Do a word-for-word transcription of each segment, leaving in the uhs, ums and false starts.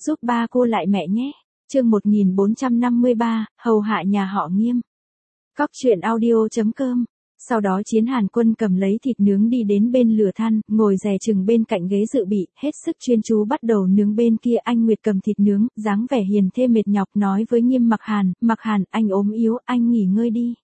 giúp ba cô lại mẹ nhé. Chương một nghìn bốn trăm năm mươi ba, hầu hạ nhà họ Nghiêm. Cóc truyện audio chấm com. Sau đó Chiến Hàn Quân cầm lấy thịt nướng đi đến bên lửa than, ngồi dè chừng bên cạnh ghế dự bị, hết sức chuyên chú bắt đầu nướng. Bên kia anh Nguyệt cầm thịt nướng, dáng vẻ hiền thê mệt nhọc nói với Nghiêm Mặc Hàn, Mặc Hàn, anh ốm yếu, anh nghỉ ngơi đi.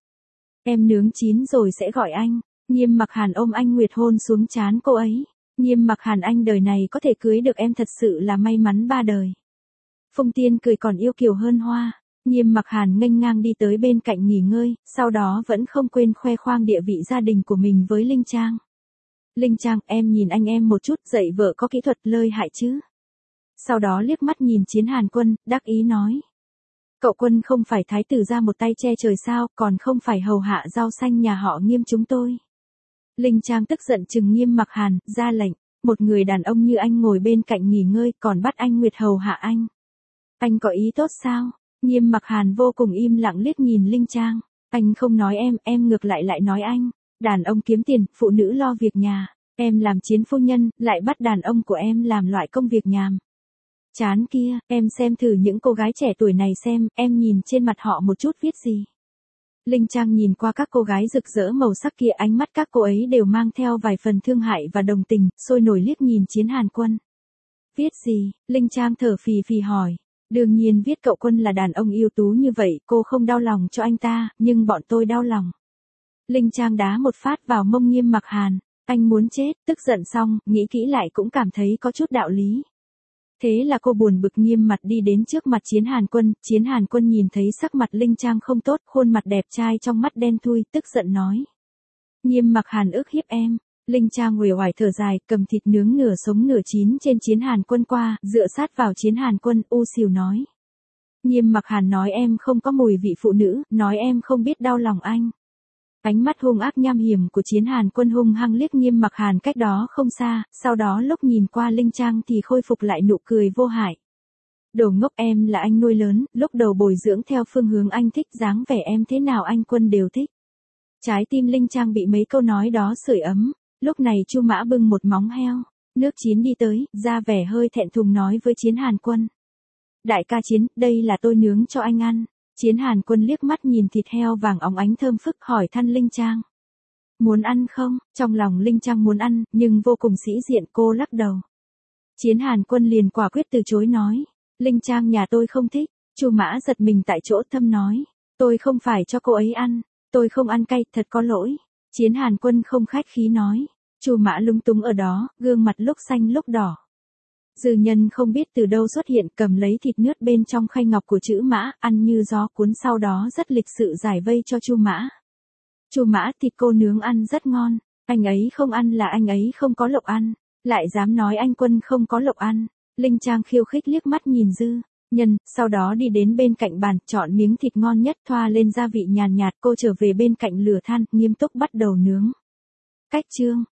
Em nướng chín rồi sẽ gọi anh. Nghiêm Mặc Hàn ôm anh Nguyệt hôn xuống trán cô ấy. Nghiêm Mặc Hàn, anh đời này có thể cưới được em thật sự là may mắn ba đời. Phùng Tiên cười còn yêu kiều hơn hoa. Nghiêm Mặc Hàn nghênh ngang đi tới bên cạnh nghỉ ngơi, sau đó vẫn không quên khoe khoang địa vị gia đình của mình với Linh Trang. Linh Trang, em nhìn anh em một chút, dạy vợ có kỹ thuật lợi hại chứ. Sau đó liếc mắt nhìn Chiến Hàn Quân, đắc ý nói. Cậu Quân không phải thái tử ra một tay che trời sao, còn không phải hầu hạ rau xanh nhà họ Nghiêm chúng tôi. Linh Trang tức giận trừng Nghiêm Mặc Hàn, ra lệnh, một người đàn ông như anh ngồi bên cạnh nghỉ ngơi còn bắt anh Nguyệt hầu hạ anh. Anh có ý tốt sao? Nghiêm Mặc Hàn vô cùng im lặng liếc nhìn Linh Trang. Anh không nói em, em ngược lại lại nói anh. Đàn ông kiếm tiền, phụ nữ lo việc nhà. Em làm chiến phu nhân, lại bắt đàn ông của em làm loại công việc nhàm. Chán kia, em xem thử những cô gái trẻ tuổi này xem, em nhìn trên mặt họ một chút viết gì. Linh Trang nhìn qua các cô gái rực rỡ màu sắc kia, ánh mắt các cô ấy đều mang theo vài phần thương hại và đồng tình, sôi nổi liếc nhìn Chiến Hàn Quân. Viết gì? Linh Trang thở phì phì hỏi. Đương nhiên viết cậu Quân là đàn ông ưu tú như vậy, cô không đau lòng cho anh ta, nhưng bọn tôi đau lòng. Linh Trang đá một phát vào mông Nghiêm Mặc Hàn. Anh muốn chết, tức giận xong, nghĩ kỹ lại cũng cảm thấy có chút đạo lý. Thế là cô buồn bực nghiêm mặt đi đến trước mặt Chiến Hàn Quân. Chiến Hàn Quân nhìn thấy sắc mặt Linh Trang không tốt, khuôn mặt đẹp trai trong mắt đen thui, tức giận nói. Nghiêm Mặc Hàn ức hiếp em. Linh Trang uể oải thở dài, cầm thịt nướng nửa sống nửa chín trên Chiến Hàn Quân qua, dựa sát vào Chiến Hàn Quân, u xìu nói. Nghiêm Mặc Hàn nói em không có mùi vị phụ nữ, nói em không biết đau lòng anh. Ánh mắt hung ác nham hiểm của Chiến Hàn Quân hung hăng liếc Nghiêm Mặc Hàn cách đó không xa, sau đó lúc nhìn qua Linh Trang thì khôi phục lại nụ cười vô hại. Đồ ngốc, em là anh nuôi lớn, lúc đầu bồi dưỡng theo phương hướng anh thích, dáng vẻ em thế nào anh Quân đều thích. Trái tim Linh Trang bị mấy câu nói đó sưởi ấm. Lúc này Chu Mã bưng một móng heo, nước chín đi tới, ra vẻ hơi thẹn thùng nói với Chiến Hàn Quân. Đại ca Chiến, đây là tôi nướng cho anh ăn. Chiến Hàn Quân liếc mắt nhìn thịt heo vàng óng ánh thơm phức hỏi thăn Linh Trang. Muốn ăn không? Trong lòng Linh Trang muốn ăn, nhưng vô cùng sĩ diện, cô lắc đầu. Chiến Hàn Quân liền quả quyết từ chối nói. Linh Trang, nhà tôi không thích. Chu Mã giật mình tại chỗ, thâm nói. Tôi không phải cho cô ấy ăn. Tôi không ăn cay, thật có lỗi. Chiến Hàn Quân không khách khí nói. Chu Mã lúng túng ở đó, gương mặt lúc xanh lúc đỏ. Dư Nhân không biết từ đâu xuất hiện, cầm lấy thịt nướt bên trong khay ngọc của chữ Mã, ăn như gió cuốn, sau đó rất lịch sự giải vây cho Chu Mã. Chu Mã, thịt cô nướng ăn rất ngon. Anh ấy không ăn là anh ấy không có lộc ăn. Lại dám nói anh Quân không có lộc ăn. Linh Trang khiêu khích liếc mắt nhìn Dư Nhân, sau đó đi đến bên cạnh bàn, chọn miếng thịt ngon nhất thoa lên gia vị nhàn nhạt, cô trở về bên cạnh lửa than, nghiêm túc bắt đầu nướng. Cách chương